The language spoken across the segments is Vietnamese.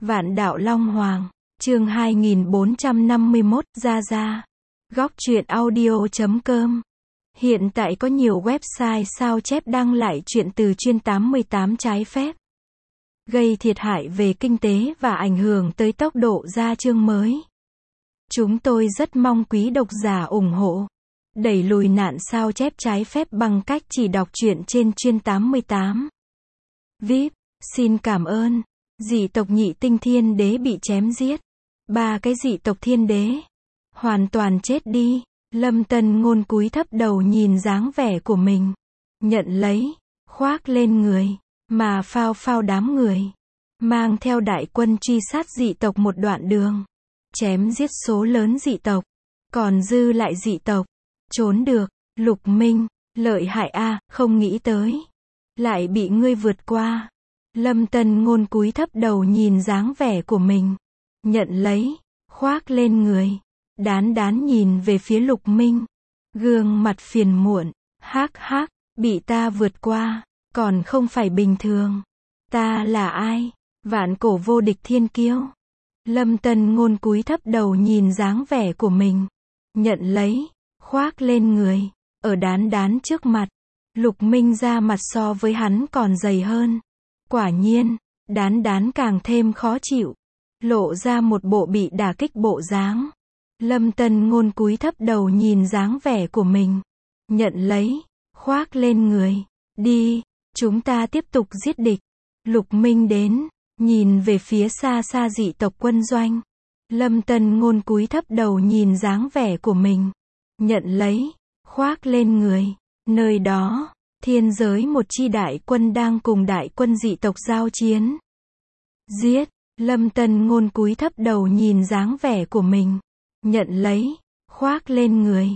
Vạn đạo Long Hoàng, chương 2451, Ra. Góc truyện audio.com. Hiện tại có nhiều website sao chép đăng lại truyện từ chuyên 88 trái phép, gây thiệt hại về kinh tế và ảnh hưởng tới tốc độ ra chương mới. Chúng tôi rất mong quý độc giả ủng hộ, đẩy lùi nạn sao chép trái phép bằng cách chỉ đọc truyện trên chuyên 88. VIP, xin cảm ơn. Dị tộc Nhị Tinh Thiên Đế bị chém giết. 3 cái dị tộc thiên đế hoàn toàn chết đi. Lâm Tân Ngôn cúi thấp đầu nhìn dáng vẻ của mình, nhận lấy, khoác lên người, mà phao đám người, mang theo đại quân truy sát dị tộc một đoạn đường, chém giết số lớn dị tộc, còn dư lại dị tộc trốn được. Lục Minh, lợi hại a, không nghĩ tới lại bị ngươi vượt qua. Lâm Tân Ngôn cúi thấp đầu nhìn dáng vẻ của mình, nhận lấy, khoác lên người, đán nhìn về phía Lục Minh, gương mặt phiền muộn, hắc, bị ta vượt qua, còn không phải bình thường. Ta là ai? Vạn cổ vô địch thiên kiêu. Lâm Tân Ngôn cúi thấp đầu nhìn dáng vẻ của mình, nhận lấy, khoác lên người, ở đán trước mặt. Lục Minh da mặt so với hắn còn dày hơn. Quả nhiên, đán càng thêm khó chịu, lộ ra một bộ bị đả kích bộ dáng. Lâm Tân Ngôn cúi thấp đầu nhìn dáng vẻ của mình, nhận lấy, khoác lên người, đi, chúng ta tiếp tục giết địch. Lục Minh đến, nhìn về phía xa dị tộc quân doanh. Lâm Tân Ngôn cúi thấp đầu nhìn dáng vẻ của mình, nhận lấy, khoác lên người, nơi đó, thiên giới một chi đại quân đang cùng đại quân dị tộc giao chiến. Giết. Lâm Tân Ngôn cúi thấp đầu nhìn dáng vẻ của mình, nhận lấy, khoác lên người,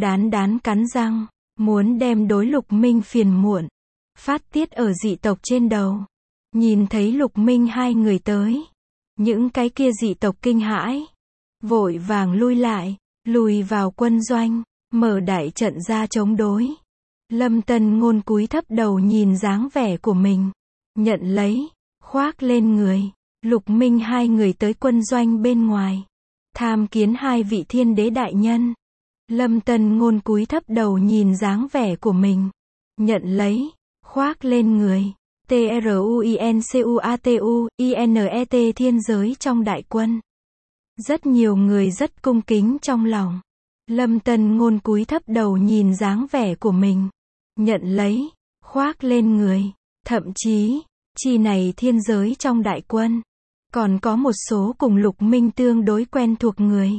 đán cắn răng, muốn đem đối Lục Minh phiền muộn phát tiết ở dị tộc trên đầu. Nhìn thấy Lục Minh hai người tới, những cái kia dị tộc kinh hãi, vội vàng lui lại, lùi vào quân doanh, mở đại trận ra chống đối. Lâm Tân Ngôn cúi thấp đầu nhìn dáng vẻ của mình, nhận lấy, khoác lên người. Lục Minh hai người tới quân doanh bên ngoài, tham kiến hai vị thiên đế đại nhân. Lâm Tân Ngôn cúi thấp đầu nhìn dáng vẻ của mình, nhận lấy, khoác lên người. TRUINCUATUINET thiên giới trong đại quân. Rất nhiều người rất cung kính trong lòng. Lâm Tân Ngôn cúi thấp đầu nhìn dáng vẻ của mình, nhận lấy, khoác lên người. Thậm chí, chi này thiên giới trong đại quân, còn có một số cùng Lục Minh tương đối quen thuộc người.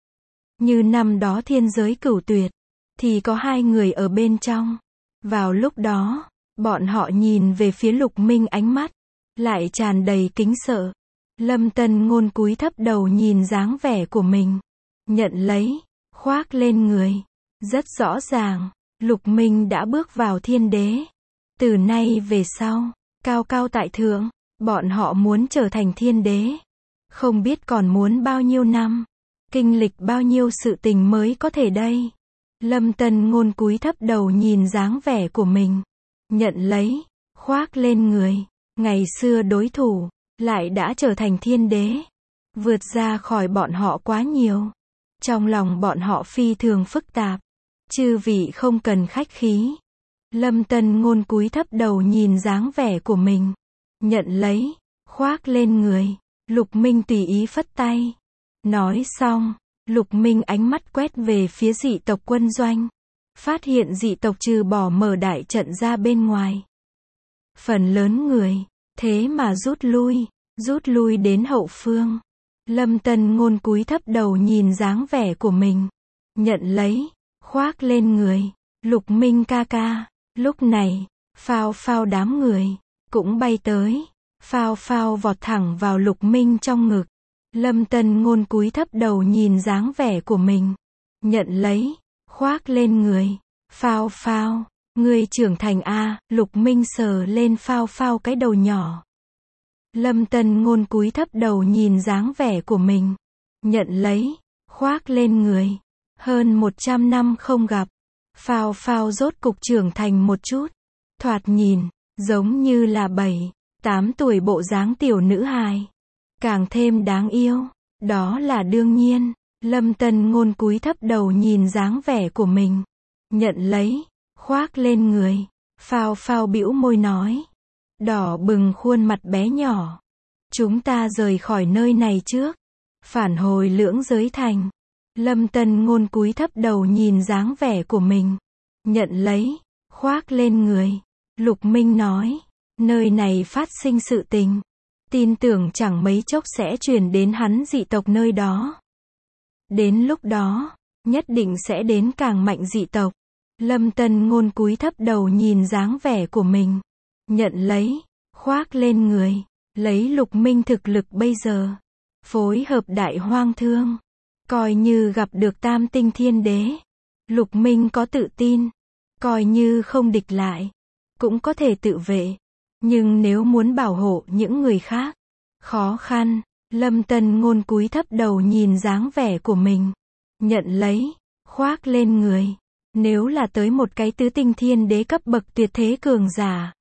Như năm đó thiên giới Cửu Tuyệt, thì có 2 người ở bên trong. Vào lúc đó, bọn họ nhìn về phía Lục Minh ánh mắt lại tràn đầy kính sợ. Lâm Tân Ngôn cúi thấp đầu nhìn dáng vẻ của mình, nhận lấy, khoác lên người. Rất rõ ràng, Lục Minh đã bước vào thiên đế. Từ nay về sau, cao tại thượng, bọn họ muốn trở thành thiên đế. Không biết còn muốn bao nhiêu năm, kinh lịch bao nhiêu sự tình mới có thể đây. Lâm Tân Ngôn cúi thấp đầu nhìn dáng vẻ của mình, nhận lấy, khoác lên người. Ngày xưa đối thủ, lại đã trở thành thiên đế, vượt ra khỏi bọn họ quá nhiều. Trong lòng bọn họ phi thường phức tạp. Chư vị không cần khách khí. Lâm Tân Ngôn cúi thấp đầu nhìn dáng vẻ của mình, nhận lấy, khoác lên người. Lục Minh tùy ý phất tay. Nói xong, Lục Minh ánh mắt quét về phía dị tộc quân doanh, phát hiện dị tộc trừ bỏ mở đại trận ra bên ngoài, phần lớn người thế mà rút lui đến hậu phương. Lâm Tân Ngôn cúi thấp đầu nhìn dáng vẻ của mình, nhận lấy, khoác lên người. Lục Minh ca ca. Lúc này, phao đám người cũng bay tới, phao vọt thẳng vào Lục Minh trong ngực. Lâm Tân Ngôn cúi thấp đầu nhìn dáng vẻ của mình, nhận lấy, khoác lên người. Phao, ngươi trưởng thành a. Lục Minh sờ lên phao cái đầu nhỏ. Lâm Tân Ngôn cúi thấp đầu nhìn dáng vẻ của mình, nhận lấy, khoác lên người. Hơn 100 năm không gặp, phao rốt cục trưởng thành một chút, thoạt nhìn giống như là 7, 8 tuổi bộ dáng tiểu nữ hài. càng thêm đáng yêu. Đó là đương nhiên. Lâm Tân Ngôn cúi thấp đầu nhìn dáng vẻ của mình. Nhận lấy, khoác lên người. Phao Phao bĩu môi nói. Đỏ bừng khuôn mặt bé nhỏ. Chúng ta rời khỏi nơi này trước. Phản hồi Lưỡng Giới Thành. Lâm Tân Ngôn cúi thấp đầu nhìn dáng vẻ của mình. Nhận lấy, khoác lên người. Lục Minh nói. Nơi này phát sinh sự tình. Tin tưởng chẳng mấy chốc sẽ truyền đến hắn dị tộc nơi đó. Đến lúc đó, nhất định sẽ đến càng mạnh dị tộc. Lâm Tân Ngôn cúi thấp đầu nhìn dáng vẻ của mình. Nhận lấy, khoác lên người. Lấy Lục Minh thực lực bây giờ. Phối hợp Đại Hoang Thương. Coi như gặp được Tam Tinh Thiên Đế. Lục Minh có tự tin. Coi như không địch lại. Cũng có thể tự vệ. Nhưng nếu muốn bảo hộ những người khác. Khó khăn. Lâm Tân Ngôn cúi thấp đầu nhìn dáng vẻ của mình. Nhận lấy, khoác lên người. Nếu là tới một cái tứ tinh thiên đế cấp bậc tuyệt thế cường giả.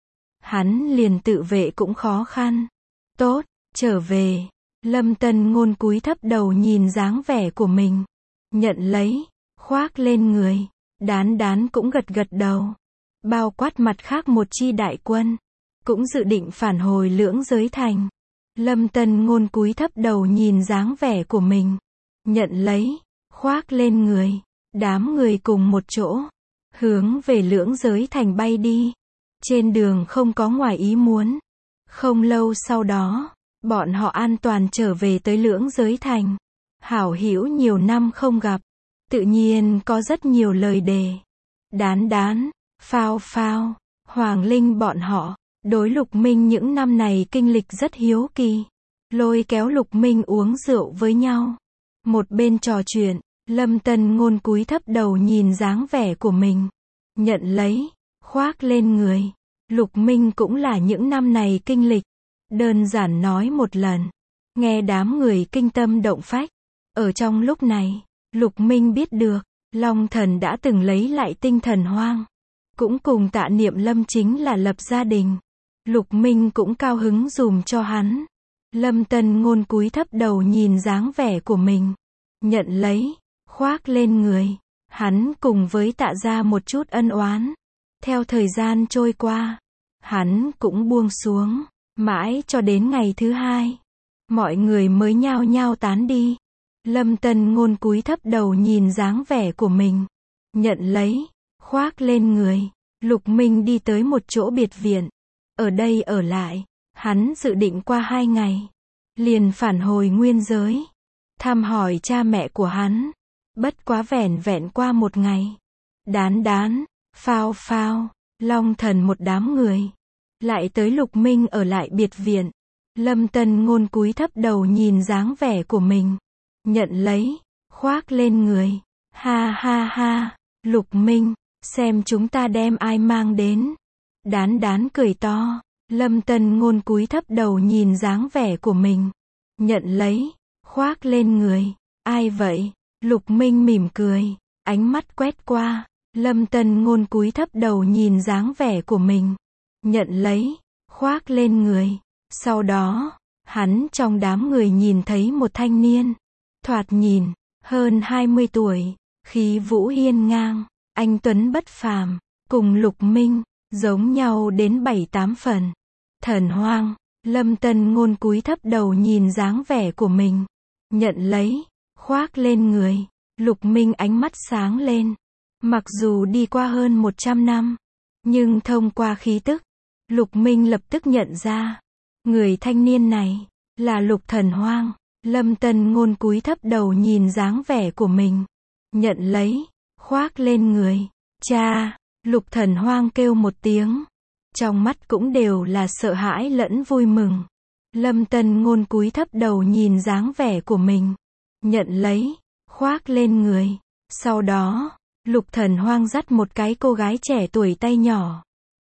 Hắn liền tự vệ cũng khó khăn. Tốt, trở về. Lâm Tân Ngôn cúi thấp đầu nhìn dáng vẻ của mình. Nhận lấy, khoác lên người. Đán Đán cũng gật gật đầu. Bao quát mặt khác một chi đại quân. Cũng dự định phản hồi Lưỡng Giới Thành. Lâm Tân Ngôn cúi thấp đầu nhìn dáng vẻ của mình. Nhận lấy, khoác lên người. Đám người cùng một chỗ. Hướng về Lưỡng Giới Thành bay đi. Trên đường không có ngoài ý muốn. Không lâu sau đó, bọn họ an toàn trở về tới Lưỡng Giới Thành. Hảo hữu nhiều năm không gặp. Tự nhiên có rất nhiều lời đề. Đán Đán, Phao Phao, Hoàng Linh bọn họ. Đối Lục Minh những năm này kinh lịch rất hiếu kỳ. Lôi kéo Lục Minh uống rượu với nhau. Một bên trò chuyện, Lâm Tân Ngôn cúi thấp đầu nhìn dáng vẻ của mình. Nhận lấy, khoác lên người. Lục Minh cũng là những năm này kinh lịch. Đơn giản nói một lần. Nghe đám người kinh tâm động phách. Ở trong lúc này, Lục Minh biết được, Long Thần đã từng lấy lại tinh thần hoang. Cũng cùng Tạ Niệm Lâm chính là lập gia đình. Lục Minh cũng cao hứng dùm cho hắn. Lâm Tân Ngôn cúi thấp đầu nhìn dáng vẻ của mình. Nhận lấy, khoác lên người. Hắn cùng với Tạ gia một chút ân oán. Theo thời gian trôi qua, hắn cũng buông xuống. Mãi cho đến ngày thứ hai, mọi người mới nhao nhao tán đi. Lâm Tân Ngôn cúi thấp đầu nhìn dáng vẻ của mình. Nhận lấy, khoác lên người. Lục Minh đi tới một chỗ biệt viện. Ở đây ở lại. Hắn dự định qua 2 ngày. Liền phản hồi nguyên giới. Thăm hỏi cha mẹ của hắn. Bất quá vẻn vẹn qua 1 ngày. Đán Đán, Phao Phao, Long Thần một đám người. Lại tới Lục Minh ở lại biệt viện. Lâm Tân Ngôn cúi thấp đầu nhìn dáng vẻ của mình. Nhận lấy, khoác lên người. Ha ha ha, Lục Minh, xem chúng ta đem ai mang đến. Đán Đán cười to. Lâm Tân Ngôn cúi thấp đầu nhìn dáng vẻ của mình. Nhận lấy, khoác lên người. Ai vậy? Lục Minh mỉm cười. Ánh mắt quét qua. Lâm Tân Ngôn cúi thấp đầu nhìn dáng vẻ của mình. Nhận lấy, khoác lên người. Sau đó, hắn trong đám người nhìn thấy một thanh niên. Thoạt nhìn, hơn 20 tuổi. Khí vũ hiên ngang. Anh tuấn bất phàm. Cùng Lục Minh, giống nhau đến 7-8 phần. Thần Hoang. Lâm Tân Ngôn cúi thấp đầu nhìn dáng vẻ của mình. Nhận lấy, khoác lên người. Lục Minh ánh mắt sáng lên. Mặc dù đi qua hơn 100 năm, nhưng thông qua khí tức, Lục Minh lập tức nhận ra. Người thanh niên này, là Lục Thần Hoang. Lâm Tân Ngôn cúi thấp đầu nhìn dáng vẻ của mình. Nhận lấy, khoác lên người. Cha! Lục Thần Hoang kêu một tiếng. Trong mắt cũng đều là sợ hãi lẫn vui mừng. Lâm Tân Ngôn cúi thấp đầu nhìn dáng vẻ của mình. Nhận lấy, khoác lên người. Sau đó, Lục Thần Hoang dắt một cái cô gái trẻ tuổi tay nhỏ.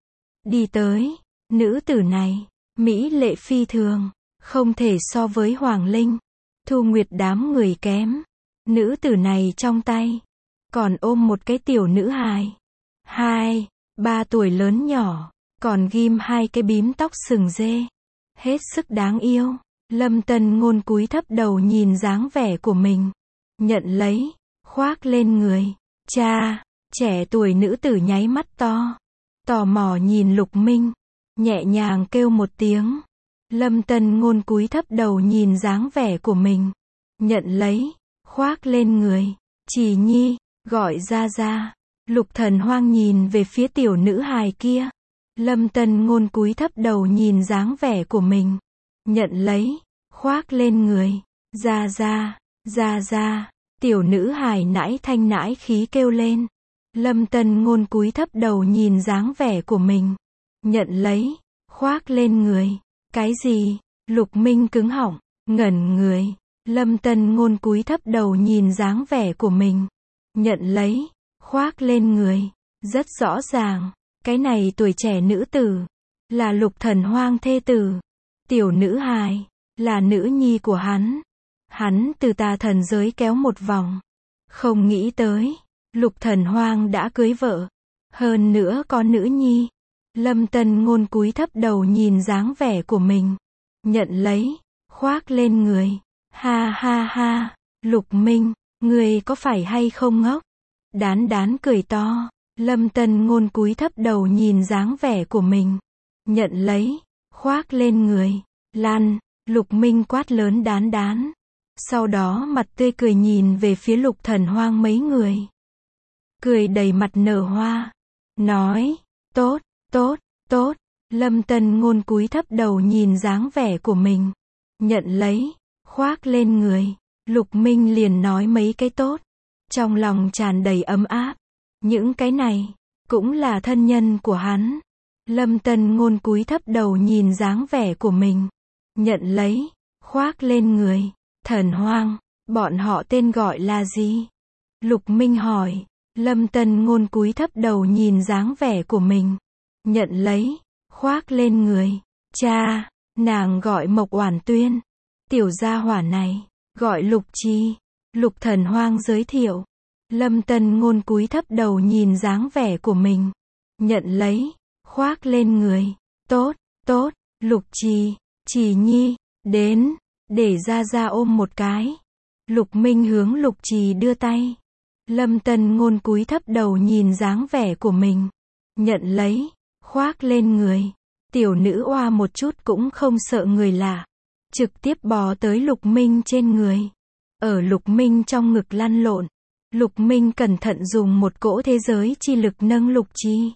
Đi tới, nữ tử này, mỹ lệ phi thường, không thể so với Hoàng Linh, Thu Nguyệt đám người kém. Nữ tử này trong tay, còn ôm một cái tiểu nữ hài. 2-3 tuổi lớn nhỏ, còn ghim 2 cái bím tóc sừng dê. Hết sức đáng yêu. Lâm Tân Ngôn cúi thấp đầu nhìn dáng vẻ của mình. Nhận lấy, khoác lên người. Cha, trẻ tuổi nữ tử nháy mắt to. Tò mò nhìn Lục Minh. Nhẹ nhàng kêu một tiếng. Lâm Tân Ngôn cúi thấp đầu nhìn dáng vẻ của mình. Nhận lấy, khoác lên người. Trì Nhi, gọi ra ra. Lục Thần Hoang nhìn về phía tiểu nữ hài kia. Lâm Tân Ngôn cúi thấp đầu nhìn dáng vẻ của mình. Nhận lấy, khoác lên người. Ra ra, ra ra. Tiểu nữ hài nãi thanh nãi khí kêu lên. Lâm Tân Ngôn cúi thấp đầu nhìn dáng vẻ của mình. Nhận lấy, khoác lên người. Cái gì? Lục Minh cứng họng, ngẩn người. Lâm Tân Ngôn cúi thấp đầu nhìn dáng vẻ của mình. Nhận lấy, khoác lên người. Rất rõ ràng, cái này tuổi trẻ nữ tử, là Lục Thần Hoang thê tử. Tiểu nữ hài, là nữ nhi của hắn. Hắn từ tà thần giới kéo một vòng. Không nghĩ tới, Lục Thần Hoang đã cưới vợ. Hơn nữa có nữ nhi. Lâm Tân Ngôn cúi thấp đầu nhìn dáng vẻ của mình. Nhận lấy, khoác lên người. Ha ha ha, Lục Minh, người có phải hay không ngốc? Đán đán cười to. Lâm Tân Ngôn cúi thấp đầu nhìn dáng vẻ của mình. Nhận lấy, khoác lên người. Lan, Lục Minh quát lớn đán đán. Sau đó mặt tươi cười nhìn về phía Lục Thần Hoang mấy người. Cười đầy mặt nở hoa. Nói, tốt, tốt, tốt. Lâm Tân Ngôn cúi thấp đầu nhìn dáng vẻ của mình. Nhận lấy, khoác lên người. Lục Minh liền nói mấy cái tốt. Trong lòng tràn đầy ấm áp. Những cái này, cũng là thân nhân của hắn. Lâm Tân Ngôn cúi thấp đầu nhìn dáng vẻ của mình. Nhận lấy, khoác lên người. Thần Hoang, bọn họ tên gọi là gì? Lục Minh hỏi. Lâm Tân Ngôn cúi thấp đầu nhìn dáng vẻ của mình. Nhận lấy, khoác lên người. Cha, nàng gọi Mộc Oản Tuyên. Tiểu gia hỏa này, gọi Lục Trì. Lục Thần Hoang giới thiệu. Lâm Tân Ngôn cúi thấp đầu nhìn dáng vẻ của mình. Nhận lấy, khoác lên người. Tốt, tốt, Lục Trì, Trì Nhi, đến, để ra ra ôm một cái. Lục Minh hướng Lục Trì đưa tay. Lâm Tân Ngôn cúi thấp đầu nhìn dáng vẻ của mình. Nhận lấy, khoác lên người. Tiểu nữ oa một chút cũng không sợ người lạ. Trực tiếp bò tới Lục Minh trên người. Ở Lục Minh trong ngực lăn lộn. Lục Minh cẩn thận dùng một cỗ thế giới chi lực nâng Lục Trì.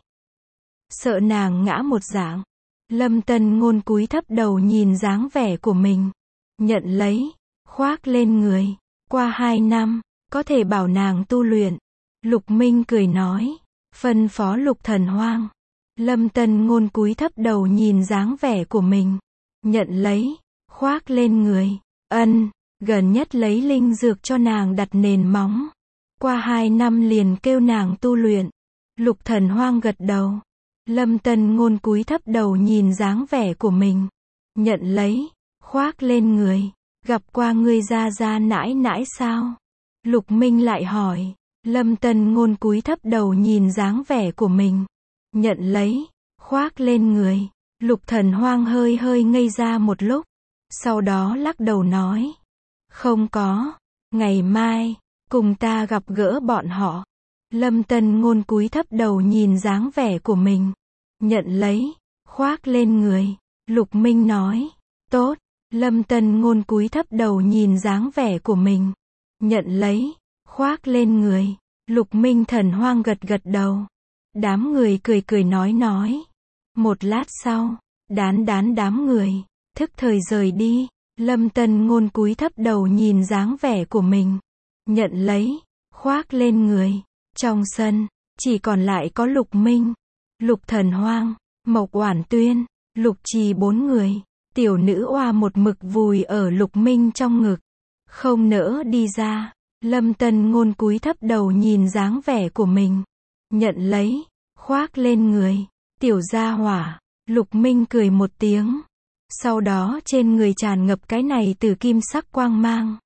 Sợ nàng ngã một dạng. Lâm Tân Ngôn cúi thấp đầu nhìn dáng vẻ của mình. Nhận lấy, khoác lên người. Qua 2 năm, có thể bảo nàng tu luyện. Lục Minh cười nói. Phân phó Lục Thần Hoang. Lâm Tân Ngôn cúi thấp đầu nhìn dáng vẻ của mình. Nhận lấy, khoác lên người. Ân, gần nhất lấy linh dược cho nàng đặt nền móng. Qua 2 năm liền kêu nàng tu luyện. Lục Thần Hoang gật đầu. Lâm Tân Ngôn cúi thấp đầu nhìn dáng vẻ của mình. Nhận lấy, khoác lên người. Gặp qua ngươi ra ra nãi nãi sao? Lục Minh lại hỏi. Lâm Tân Ngôn cúi thấp đầu nhìn dáng vẻ của mình. Nhận lấy, khoác lên người. Lục Thần Hoang hơi hơi ngây ra một lúc. Sau đó lắc đầu nói. Không có. Ngày mai, cùng ta gặp gỡ bọn họ. Lâm Tân Ngôn cúi thấp đầu nhìn dáng vẻ của mình. Nhận lấy, khoác lên người. Lục Minh nói. Tốt. Lâm Tân Ngôn cúi thấp đầu nhìn dáng vẻ của mình. Nhận lấy, khoác lên người. Lục Minh Thần Hoang gật gật đầu. Đám người cười cười nói. Một lát sau, đán đám người, thức thời rời đi. Lâm Tân Ngôn cúi thấp đầu nhìn dáng vẻ của mình. Nhận lấy, khoác lên người. Trong sân, chỉ còn lại có Lục Minh, Lục Thần Hoang, Mộc Oản Tuyên, Lục Trì 4 người. Tiểu nữ oa một mực vùi ở Lục Minh trong ngực. Không nỡ đi ra. Lâm Tân Ngôn cúi thấp đầu nhìn dáng vẻ của mình. Nhận lấy, khoác lên người. Tiểu gia hỏa. Lục Minh cười một tiếng. Sau đó trên người tràn ngập cái này từ kim sắc quang mang.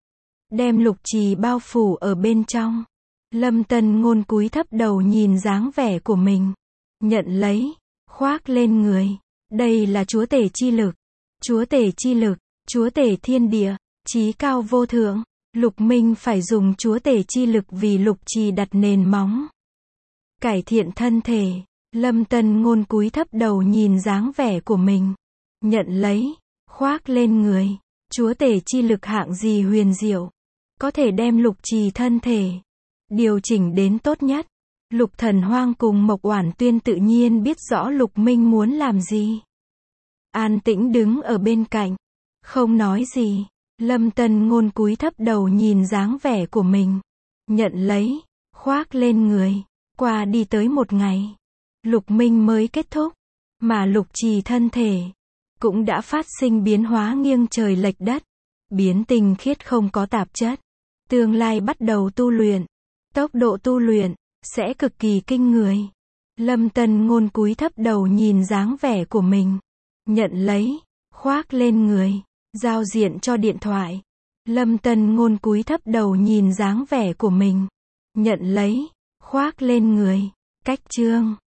Đem Lục Trì bao phủ ở bên trong. Lâm Tân Ngôn cúi thấp đầu nhìn dáng vẻ của mình. Nhận lấy, khoác lên người. Đây là chúa tể chi lực. Chúa tể chi lực, Chúa tể thiên địa, chí cao vô thượng. Lục Minh phải dùng chúa tể chi lực vì Lục Trì đặt nền móng. Cải thiện thân thể. Lâm Tân Ngôn cúi thấp đầu nhìn dáng vẻ của mình. Nhận lấy, khoác lên người. Chúa tể chi lực hạng gì huyền diệu. Có thể đem Lục Trì thân thể điều chỉnh đến tốt nhất. Lục Thần Hoang cùng Mộc Oản Tuyên tự nhiên biết rõ Lục Minh muốn làm gì. An tĩnh đứng ở bên cạnh, không nói gì. Lâm Tân Ngôn cúi thấp đầu nhìn dáng vẻ của mình. Nhận lấy, khoác lên người. Qua đi tới một ngày, Lục Minh mới kết thúc. Mà Lục Trì thân thể cũng đã phát sinh biến hóa nghiêng trời lệch đất. Biến tinh khiết không có tạp chất. Tương lai bắt đầu tu luyện. Tốc độ tu luyện sẽ cực kỳ kinh người. Lâm Tân Ngôn cúi thấp đầu nhìn dáng vẻ của mình. Nhận lấy, khoác lên người. Giao diện cho điện thoại. Lâm Tân Ngôn cúi thấp đầu nhìn dáng vẻ của mình. Nhận lấy, khoác lên người. Cách chương